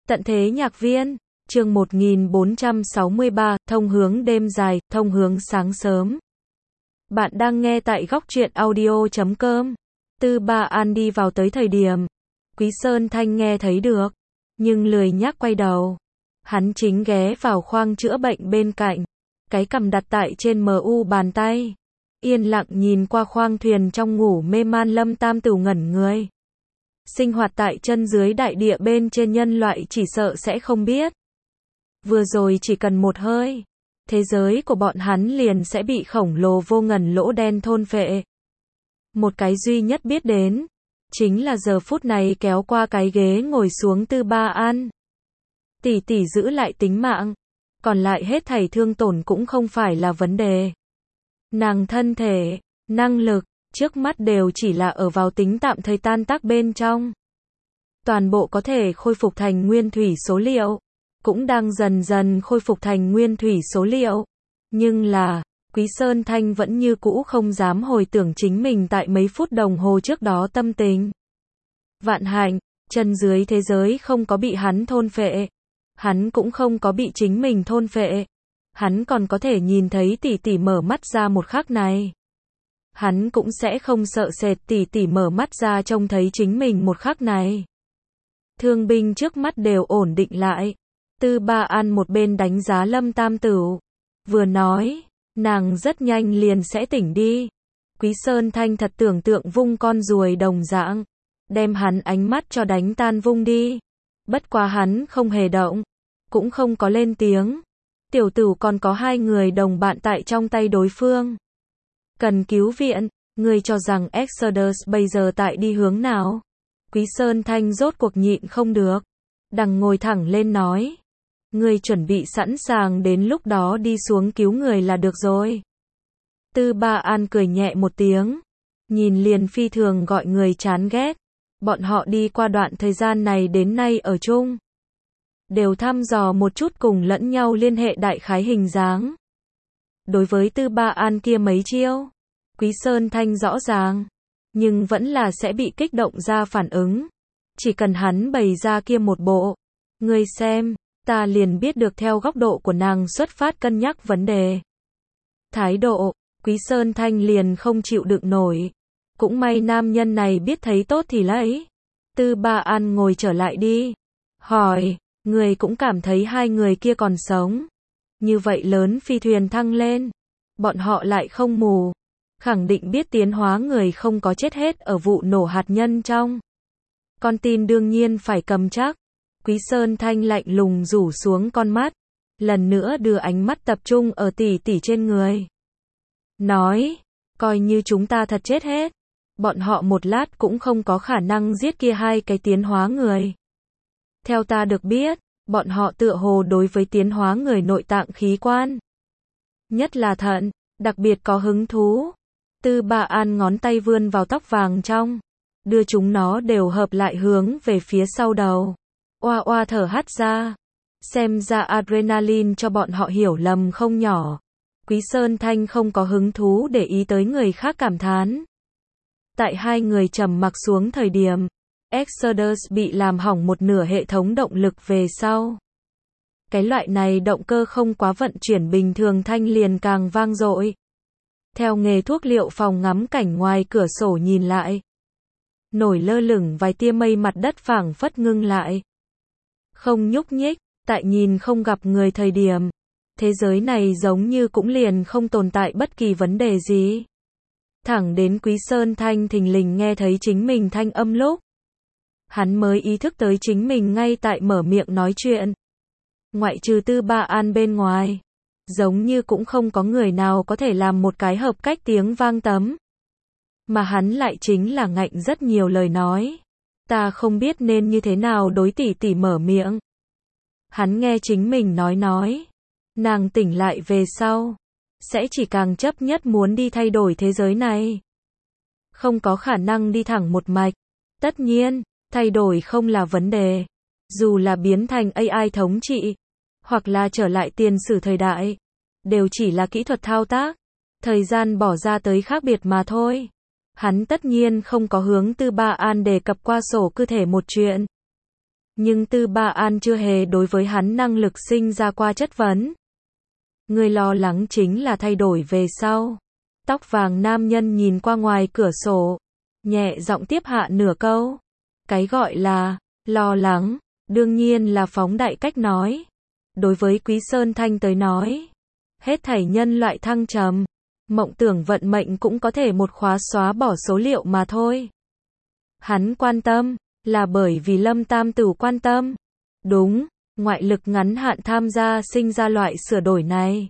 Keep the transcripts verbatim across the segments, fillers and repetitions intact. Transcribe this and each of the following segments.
Tận thế nhạc viên, chương một nghìn bốn trăm sáu mươi ba, thông hướng đêm dài, thông hướng sáng sớm. Bạn đang nghe tại góc truyện audio chấm com. Tư Ba An đi vào tới thời điểm Quý Sơn Thanh nghe thấy được, nhưng lười nhác quay đầu. Hắn chính ghé vào khoang chữa bệnh bên cạnh, cái cằm đặt tại trên mờ u bàn tay, yên lặng nhìn qua khoang thuyền trong ngủ mê man. Lâm Tam Tửu ngẩn người. Sinh hoạt tại chân dưới đại địa bên trên nhân loại chỉ sợ sẽ không biết. Vừa rồi chỉ cần một hơi, thế giới của bọn hắn liền sẽ bị khổng lồ vô ngần lỗ đen thôn phệ. Một cái duy nhất biết đến, chính là giờ phút này kéo qua cái ghế ngồi xuống Tư Ba An. Tỷ tỷ giữ lại tính mạng, còn lại hết thảy thương tổn cũng không phải là vấn đề. Nàng thân thể, năng lực, trước mắt đều chỉ là ở vào tính tạm thời tan tác bên trong. Toàn bộ có thể khôi phục thành nguyên thủy số liệu, cũng đang dần dần khôi phục thành nguyên thủy số liệu. Nhưng là, Quý Sơn Thanh vẫn như cũ không dám hồi tưởng chính mình tại mấy phút đồng hồ trước đó tâm tình. Vạn hạnh, chân dưới thế giới không có bị hắn thôn phệ. Hắn cũng không có bị chính mình thôn phệ. Hắn còn có thể nhìn thấy tỷ tỷ mở mắt ra một khắc này. Hắn cũng sẽ không sợ sệt tỷ tỷ mở mắt ra trông thấy chính mình một khắc này. Thương binh trước mắt đều ổn định lại. Tư Ba An một bên đánh giá Lâm Tam Tửu, vừa nói, nàng rất nhanh liền sẽ tỉnh đi. Quý Sơn Thanh thật tưởng tượng vung con ruồi đồng dạng, đem hắn ánh mắt cho đánh tan vung đi. Bất quá hắn không hề động, cũng không có lên tiếng. Tiểu Tửu còn có hai người đồng bạn tại trong tay đối phương. Cần cứu viện, ngươi cho rằng Exodus bây giờ tại đi hướng nào? Quý Sơn Thanh rốt cuộc nhịn không được, đằng ngồi thẳng lên nói. Ngươi chuẩn bị sẵn sàng đến lúc đó đi xuống cứu người là được rồi. Tư Ba An cười nhẹ một tiếng, nhìn liền phi thường gọi người chán ghét. Bọn họ đi qua đoạn thời gian này đến nay ở chung, đều thăm dò một chút cùng lẫn nhau liên hệ đại khái hình dáng. Đối với Tư Ba An kia mấy chiêu, Quý Sơn Thanh rõ ràng, nhưng vẫn là sẽ bị kích động ra phản ứng. Chỉ cần hắn bày ra kia một bộ, ngươi xem, ta liền biết được theo góc độ của nàng xuất phát cân nhắc vấn đề. Thái độ, Quý Sơn Thanh liền không chịu đựng nổi. Cũng may nam nhân này biết thấy tốt thì lấy. Tư Ba An ngồi trở lại đi. Hỏi, người cũng cảm thấy hai người kia còn sống. Như vậy lớn phi thuyền thăng lên, bọn họ lại không mù. Khẳng định biết tiến hóa người không có chết hết ở vụ nổ hạt nhân trong. Con tin đương nhiên phải cầm chắc. Quý Sơn Thanh lạnh lùng rủ xuống con mắt, lần nữa đưa ánh mắt tập trung ở tỷ tỷ trên người. Nói, coi như chúng ta thật chết hết, bọn họ một lát cũng không có khả năng giết kia hai cái tiến hóa người. Theo ta được biết, bọn họ tựa hồ đối với tiến hóa người nội tạng khí quan, nhất là thận, đặc biệt có hứng thú. Tư Ba An ngón tay vươn vào tóc vàng trong, đưa chúng nó đều hợp lại hướng về phía sau đầu. Oa oa thở hắt ra. Xem ra adrenaline cho bọn họ hiểu lầm không nhỏ. Quý Sơn Thanh không có hứng thú để ý tới người khác cảm thán. Tại hai người trầm mặc xuống thời điểm, Exodus bị làm hỏng một nửa hệ thống động lực về sau. Cái loại này động cơ không quá vận chuyển bình thường thanh liền càng vang dội. Theo nghề thuốc liệu phòng ngắm cảnh ngoài cửa sổ nhìn lại, nổi lơ lửng vài tia mây, mặt đất phảng phất ngưng lại, không nhúc nhích. Tại nhìn không gặp người thời điểm, thế giới này giống như cũng liền không tồn tại bất kỳ vấn đề gì. Thẳng đến Quý Sơn Thanh thình lình nghe thấy chính mình thanh âm lúc, hắn mới ý thức tới chính mình ngay tại mở miệng nói chuyện. Ngoại trừ Tư Ba An bên ngoài, giống như cũng không có người nào có thể làm một cái hợp cách tiếng vang tấm. Mà hắn lại chính là ngạnh rất nhiều lời nói. Ta không biết nên như thế nào đối tỷ tỷ mở miệng. Hắn nghe chính mình nói nói. Nàng tỉnh lại về sau, sẽ chỉ càng chấp nhất muốn đi thay đổi thế giới này. Không có khả năng đi thẳng một mạch. Tất nhiên, thay đổi không là vấn đề. Dù là biến thành a i thống trị, hoặc là trở lại tiền sử thời đại, đều chỉ là kỹ thuật thao tác. Thời gian bỏ ra tới khác biệt mà thôi. Hắn tất nhiên không có hướng Tư Ba An đề cập qua sổ cơ thể một chuyện. Nhưng Tư Ba An chưa hề đối với hắn năng lực sinh ra qua chất vấn. Người lo lắng chính là thay đổi về sau. Tóc vàng nam nhân nhìn qua ngoài cửa sổ, nhẹ giọng tiếp hạ nửa câu. Cái gọi là lo lắng, đương nhiên là phóng đại cách nói. Đối với Quý Sơn Thanh tới nói, hết thảy nhân loại thăng trầm, mộng tưởng vận mệnh cũng có thể một khóa xóa bỏ số liệu mà thôi. Hắn quan tâm, là bởi vì Lâm Tam Tửu quan tâm. Đúng, ngoại lực ngắn hạn tham gia sinh ra loại sửa đổi này.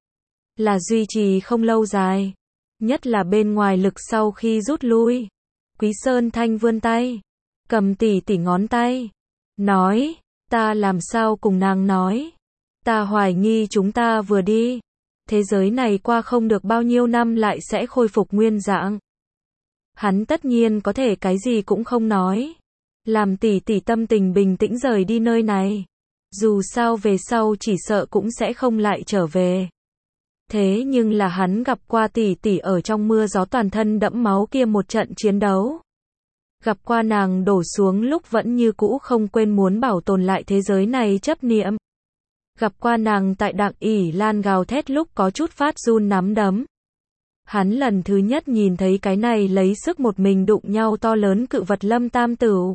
Là duy trì không lâu dài. Nhất là bên ngoài lực sau khi rút lui. Quý Sơn Thanh vươn tay, cầm tỉ tỉ ngón tay. Nói, ta làm sao cùng nàng nói. Ta hoài nghi chúng ta vừa đi. Thế giới này qua không được bao nhiêu năm lại sẽ khôi phục nguyên dạng. Hắn tất nhiên có thể cái gì cũng không nói. Làm tỷ tỷ tâm tình bình tĩnh rời đi nơi này. Dù sao về sau chỉ sợ cũng sẽ không lại trở về. Thế nhưng là hắn gặp qua tỷ tỷ ở trong mưa gió toàn thân đẫm máu kia một trận chiến đấu. Gặp qua nàng đổ xuống lúc vẫn như cũ không quên muốn bảo tồn lại thế giới này chấp niệm. Gặp qua nàng tại Đặng ỉ Lan gào thét lúc có chút phát run nắm đấm. Hắn lần thứ nhất nhìn thấy cái này lấy sức một mình đụng nhau to lớn cự vật Lâm Tam Tửu.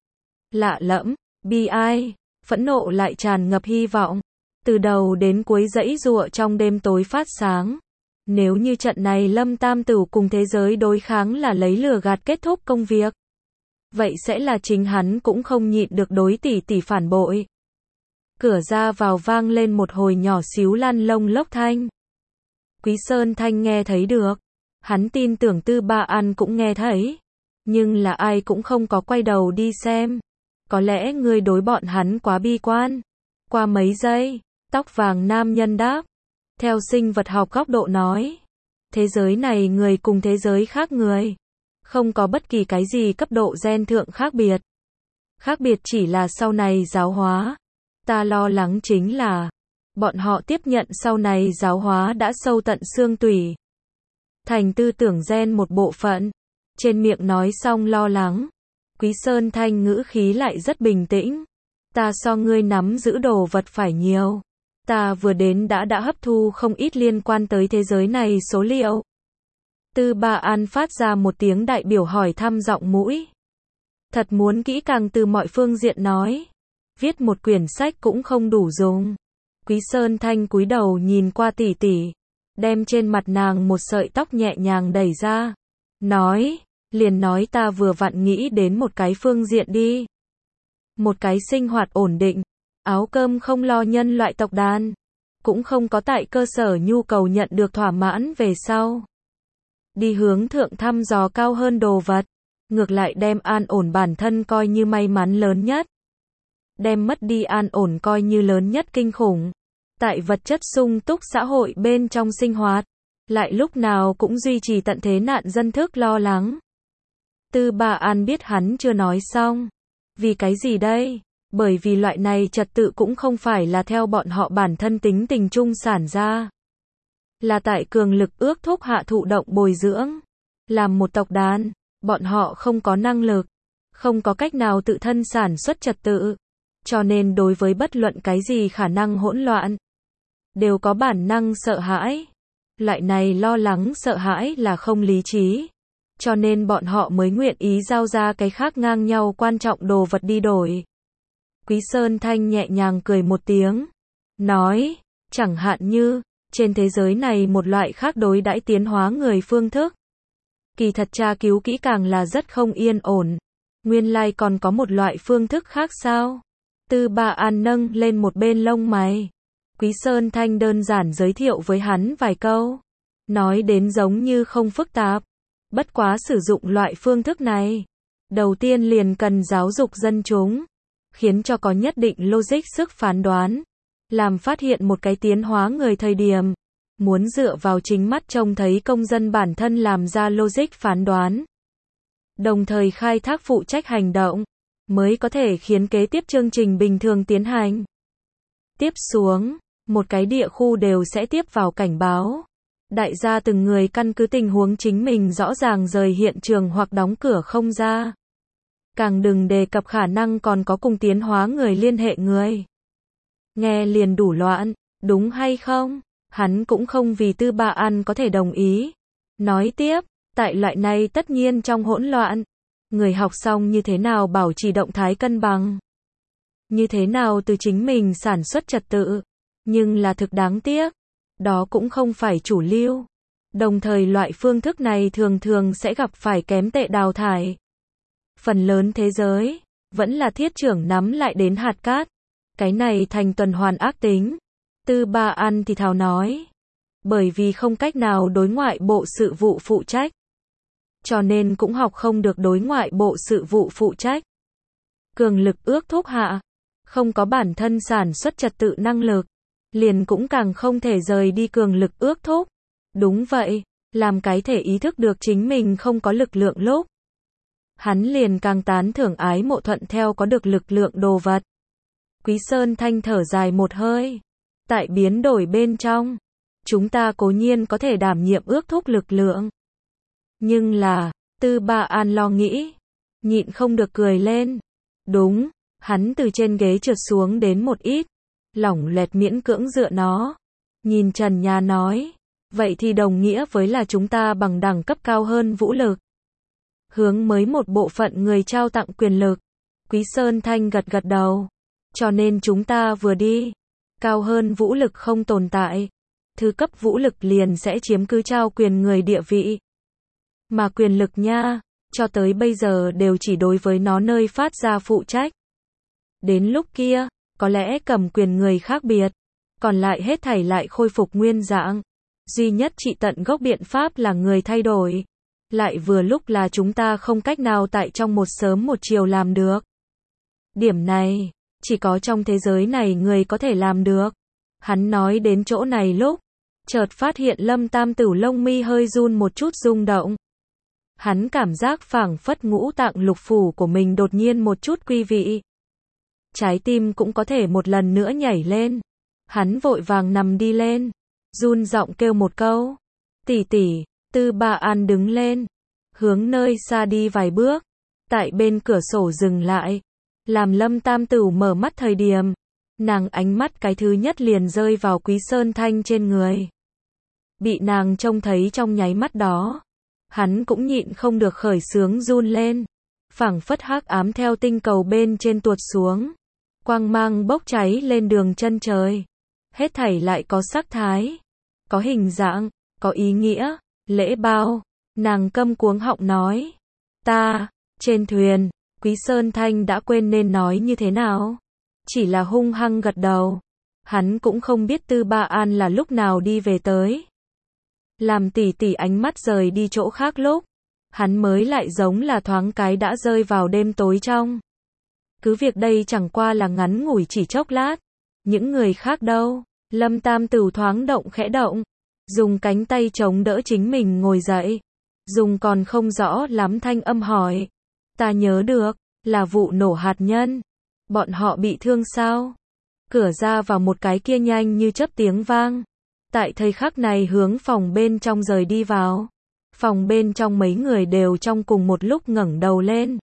Lạ lẫm, bi ai, phẫn nộ lại tràn ngập hy vọng. Từ đầu đến cuối dãy giụa trong đêm tối phát sáng. Nếu như trận này Lâm Tam Tửu cùng thế giới đối kháng là lấy lừa gạt kết thúc công việc, vậy sẽ là chính hắn cũng không nhịn được đối tỷ tỷ phản bội. Cửa ra vào vang lên một hồi nhỏ xíu lăn lông lốc thanh. Quý Sơn Thanh nghe thấy được. Hắn tin tưởng Tư Ba An cũng nghe thấy. Nhưng là ai cũng không có quay đầu đi xem. Có lẽ người đối bọn hắn quá bi quan. Qua mấy giây, tóc vàng nam nhân đáp. Theo sinh vật học góc độ nói. Thế giới này người cùng thế giới khác người. Không có bất kỳ cái gì cấp độ gen thượng khác biệt. Khác biệt chỉ là sau này giáo hóa. Ta lo lắng chính là bọn họ tiếp nhận sau này giáo hóa đã sâu tận xương tủy. Thành tư tưởng gen một bộ phận. Trên miệng nói xong lo lắng. Quý Sơn Thanh ngữ khí lại rất bình tĩnh. Ta so ngươi nắm giữ đồ vật phải nhiều. Ta vừa đến đã đã hấp thu không ít liên quan tới thế giới này số liệu. Tư Ba An phát ra một tiếng đại biểu hỏi thăm giọng mũi. Thật muốn kỹ càng từ mọi phương diện nói. Viết một quyển sách cũng không đủ dùng. Quý Sơn Thanh cúi đầu nhìn qua tỷ tỷ. Đem trên mặt nàng một sợi tóc nhẹ nhàng đẩy ra. Nói, liền nói ta vừa vặn nghĩ đến một cái phương diện đi. Một cái sinh hoạt ổn định. Áo cơm không lo nhân loại tộc đàn. Cũng không có tại cơ sở nhu cầu nhận được thỏa mãn về sau. Đi hướng thượng thăm dò cao hơn đồ vật. Ngược lại đem an ổn bản thân coi như may mắn lớn nhất. Đem mất đi an ổn coi như lớn nhất kinh khủng. Tại vật chất sung túc xã hội bên trong sinh hoạt. Lại lúc nào cũng duy trì tận thế nạn dân thức lo lắng. Tư Ba An biết hắn chưa nói xong. Vì cái gì đây? Bởi vì loại này trật tự cũng không phải là theo bọn họ bản thân tính tình trung sản ra. Là tại cường lực ước thúc hạ thụ động bồi dưỡng. Làm một tộc đàn, bọn họ không có năng lực. Không có cách nào tự thân sản xuất trật tự. Cho nên đối với bất luận cái gì khả năng hỗn loạn, đều có bản năng sợ hãi. Loại này lo lắng sợ hãi là không lý trí. Cho nên bọn họ mới nguyện ý giao ra cái khác ngang nhau quan trọng đồ vật đi đổi. Quý Sơn Thanh nhẹ nhàng cười một tiếng. Nói, chẳng hạn như, trên thế giới này một loại khác đối đãi tiến hóa người phương thức. Kỳ thật tra cứu kỹ càng là rất không yên ổn. Nguyên lai còn có một loại phương thức khác sao? Tư Ba An nâng lên một bên lông mày. Quý Sơn Thanh đơn giản giới thiệu với hắn vài câu. Nói đến giống như không phức tạp. Bất quá sử dụng loại phương thức này. Đầu tiên liền cần giáo dục dân chúng. Khiến cho có nhất định logic sức phán đoán. Làm phát hiện một cái tiến hóa người thời điểm. Muốn dựa vào chính mắt trông thấy công dân bản thân làm ra logic phán đoán. Đồng thời khai thác phụ trách hành động. Mới có thể khiến kế tiếp chương trình bình thường tiến hành. Tiếp xuống, một cái địa khu đều sẽ tiếp vào cảnh báo. Đại gia từng người căn cứ tình huống chính mình rõ ràng rời hiện trường hoặc đóng cửa không ra. Càng đừng đề cập khả năng còn có cùng tiến hóa người liên hệ người. Nghe liền đủ loạn, đúng hay không? Hắn cũng không vì Tư Ba An có thể đồng ý. Nói tiếp, tại loại này tất nhiên trong hỗn loạn, người học xong như thế nào bảo trì động thái cân bằng? Như thế nào từ chính mình sản xuất trật tự? Nhưng là thực đáng tiếc, đó cũng không phải chủ lưu. Đồng thời loại phương thức này thường thường sẽ gặp phải kém tệ đào thải. Phần lớn thế giới, vẫn là thiết trưởng nắm lại đến hạt cát. Cái này thành tuần hoàn ác tính. Tư Ba An thì thào nói. Bởi vì không cách nào đối ngoại bộ sự vụ phụ trách. Cho nên cũng học không được đối ngoại bộ sự vụ phụ trách. Cường lực ước thúc hạ. Không có bản thân sản xuất trật tự năng lực. Liền cũng càng không thể rời đi cường lực ước thúc. Đúng vậy, làm cái thể ý thức được chính mình không có lực lượng lúc. Hắn liền càng tán thưởng ái mộ thuận theo có được lực lượng đồ vật. Quý Sơn Thanh thở dài một hơi. Tại biến đổi bên trong, chúng ta cố nhiên có thể đảm nhiệm ước thúc lực lượng. Nhưng là, Tư Ba An lo nghĩ, nhịn không được cười lên. Đúng, hắn từ trên ghế trượt xuống đến một ít, lỏng loẹt miễn cưỡng dựa nó. Nhìn trần nhà nói, vậy thì đồng nghĩa với là chúng ta bằng đẳng cấp cao hơn vũ lực. Hướng mới một bộ phận người trao tặng quyền lực. Quý Sơn Thanh gật gật đầu. Cho nên chúng ta vừa đi, cao hơn vũ lực không tồn tại. Thứ cấp vũ lực liền sẽ chiếm cứ trao quyền người địa vị. Mà quyền lực nha, cho tới bây giờ đều chỉ đối với nó nơi phát ra phụ trách. Đến lúc kia, có lẽ cầm quyền người khác biệt, còn lại hết thảy lại khôi phục nguyên dạng. Duy nhất trị tận gốc biện pháp là người thay đổi. Lại vừa lúc là chúng ta không cách nào tại trong một sớm một chiều làm được. Điểm này, chỉ có trong thế giới này người có thể làm được. Hắn nói đến chỗ này lúc, chợt phát hiện Lâm Tam Tửu lông mi hơi run một chút rung động. Hắn cảm giác phảng phất ngũ tạng lục phủ của mình đột nhiên một chút quý vị. Trái tim cũng có thể một lần nữa nhảy lên. Hắn vội vàng nằm đi lên, run giọng kêu một câu. Tỷ tỷ. Tư Ba An đứng lên, hướng nơi xa đi vài bước, tại bên cửa sổ dừng lại, làm Lâm Tam Tửu mở mắt thời điểm, nàng ánh mắt cái thứ nhất liền rơi vào Quý Sơn Thanh trên người. Bị nàng trông thấy trong nháy mắt đó, hắn cũng nhịn không được khởi sướng run lên, phảng phất hắc ám theo tinh cầu bên trên tuột xuống, quang mang bốc cháy lên đường chân trời, hết thảy lại có sắc thái, có hình dạng, có ý nghĩa. Lễ bao, nàng câm cuống họng nói. Ta, trên thuyền, Quý Sơn Thanh đã quên nên nói như thế nào. Chỉ là hung hăng gật đầu. Hắn cũng không biết Tư Ba An là lúc nào đi về tới. Làm tỷ tỷ ánh mắt rời đi chỗ khác lúc. Hắn mới lại giống là thoáng cái đã rơi vào đêm tối trong. Cứ việc đây chẳng qua là ngắn ngủi chỉ chốc lát. Những người khác đâu, Lâm Tam Tửu thoáng động khẽ động. Dùng cánh tay chống đỡ chính mình ngồi dậy. Dùng còn không rõ lắm thanh âm hỏi. Ta nhớ được, là vụ nổ hạt nhân. Bọn họ bị thương sao? Cửa ra vào một cái kia nhanh như chớp tiếng vang. Tại thời khắc này hướng phòng bên trong rời đi vào. Phòng bên trong mấy người đều trong cùng một lúc ngẩng đầu lên.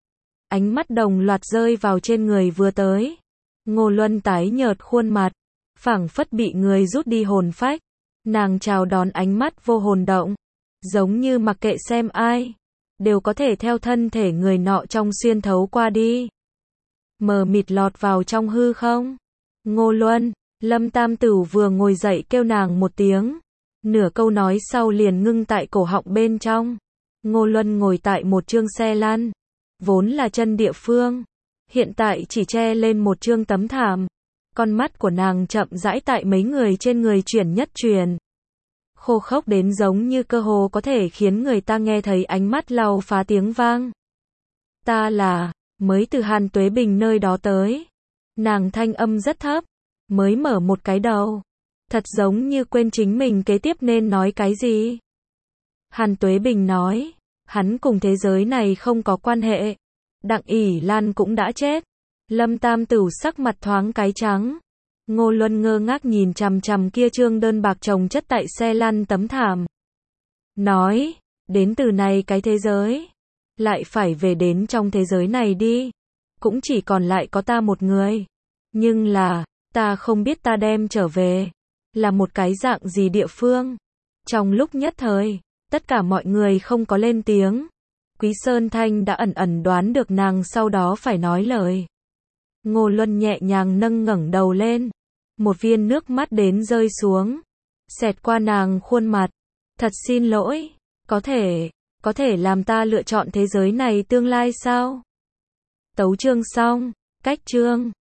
Ánh mắt đồng loạt rơi vào trên người vừa tới. Ngô Luân tái nhợt khuôn mặt, phảng phất bị người rút đi hồn phách. Nàng chào đón ánh mắt vô hồn động, giống như mặc kệ xem ai, đều có thể theo thân thể người nọ trong xuyên thấu qua đi. Mờ mịt lọt vào trong hư không. Ngô Luân, Lâm Tam Tửu vừa ngồi dậy kêu nàng một tiếng. Nửa câu nói sau liền ngưng tại cổ họng bên trong. Ngô Luân ngồi tại một chương xe lăn, vốn là chân địa phương, hiện tại chỉ che lên một chương tấm thảm. Con mắt của nàng chậm rãi tại mấy người trên người chuyển nhất chuyển. Khô khốc đến giống như cơ hồ có thể khiến người ta nghe thấy ánh mắt lau phá tiếng vang. Ta là, mới từ Hàn Tuế Bình nơi đó tới. Nàng thanh âm rất thấp, mới mở một cái đầu. Thật giống như quên chính mình kế tiếp nên nói cái gì. Hàn Tuế Bình nói, hắn cùng thế giới này không có quan hệ. Đặng ỷ Lan cũng đã chết. Lâm Tam Tửu sắc mặt thoáng cái trắng. Ngô Luân ngơ ngác nhìn chằm chằm kia trương đơn bạc chồng chất tại xe lăn tấm thảm. Nói, đến từ này cái thế giới. lại phải về đến trong thế giới này đi. Cũng chỉ còn lại có ta một người. Nhưng là, ta không biết ta đem trở về là một cái dạng gì địa phương. Trong lúc nhất thời, tất cả mọi người không có lên tiếng. Quý Sơn Thanh đã ẩn ẩn đoán được nàng sau đó phải nói lời. Ngô Luân nhẹ nhàng nâng ngẩng đầu lên. Một viên nước mắt đến rơi xuống. Xẹt qua nàng khuôn mặt. Thật xin lỗi. Có thể, có thể làm ta lựa chọn thế giới này tương lai sao? Tấu chương xong. Cách chương.